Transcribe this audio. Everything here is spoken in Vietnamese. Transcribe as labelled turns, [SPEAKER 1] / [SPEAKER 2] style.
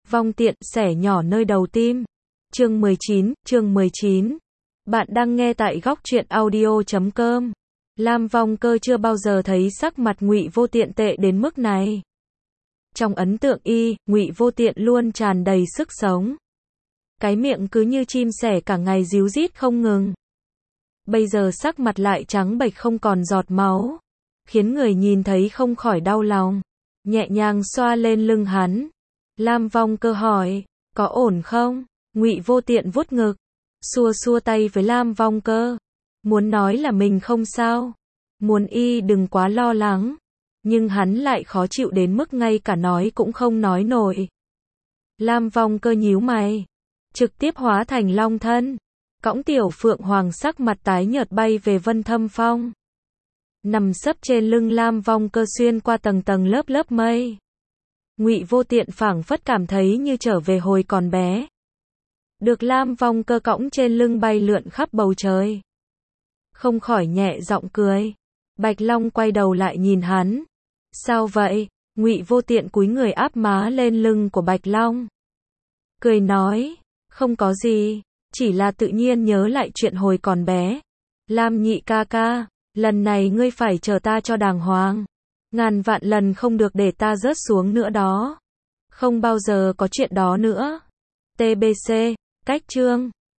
[SPEAKER 1] Vong tiện, xẻ nhỏ nơi đầu tim. Chương 19. Bạn đang nghe tại góc truyện audio.com. Lam Vong Cơ chưa bao giờ thấy sắc mặt Ngụy Vô Tiện tệ đến mức này. Trong ấn tượng y, Ngụy Vô Tiện luôn tràn đầy sức sống. Cái miệng cứ như chim sẻ cả ngày ríu rít không ngừng. Bây giờ sắc mặt lại trắng bệch không còn giọt máu, khiến người nhìn thấy không khỏi đau lòng. Nhẹ nhàng xoa lên lưng hắn, Lam Vong Cơ hỏi, có ổn không? Ngụy Vô Tiện vuốt ngực, xua xua tay với Lam Vong Cơ, muốn nói là mình không sao, muốn y đừng quá lo lắng, nhưng hắn lại khó chịu đến mức ngay cả nói cũng không nói nổi. Lam Vong Cơ nhíu mày, trực tiếp hóa thành long thân, cõng Tiểu Phượng Hoàng sắc mặt tái nhợt bay về Vân Thâm Phong. Nằm sấp trên lưng Lam Vong Cơ xuyên qua tầng tầng lớp lớp mây. Ngụy Vô Tiện phảng phất cảm thấy như trở về hồi còn bé. Được Lam Vong Cơ cõng trên lưng bay lượn khắp bầu trời. Không khỏi nhẹ giọng cười. Bạch Long quay đầu lại nhìn hắn. Sao vậy? Ngụy Vô Tiện cúi người áp má lên lưng của Bạch Long. Cười nói, không có gì, chỉ là tự nhiên nhớ lại chuyện hồi còn bé. Lam nhị ca ca, lần này ngươi phải chờ ta cho đàng hoàng. Ngàn vạn lần không được để ta rớt xuống nữa đó. Không bao giờ có chuyện đó nữa. TBC, cách chương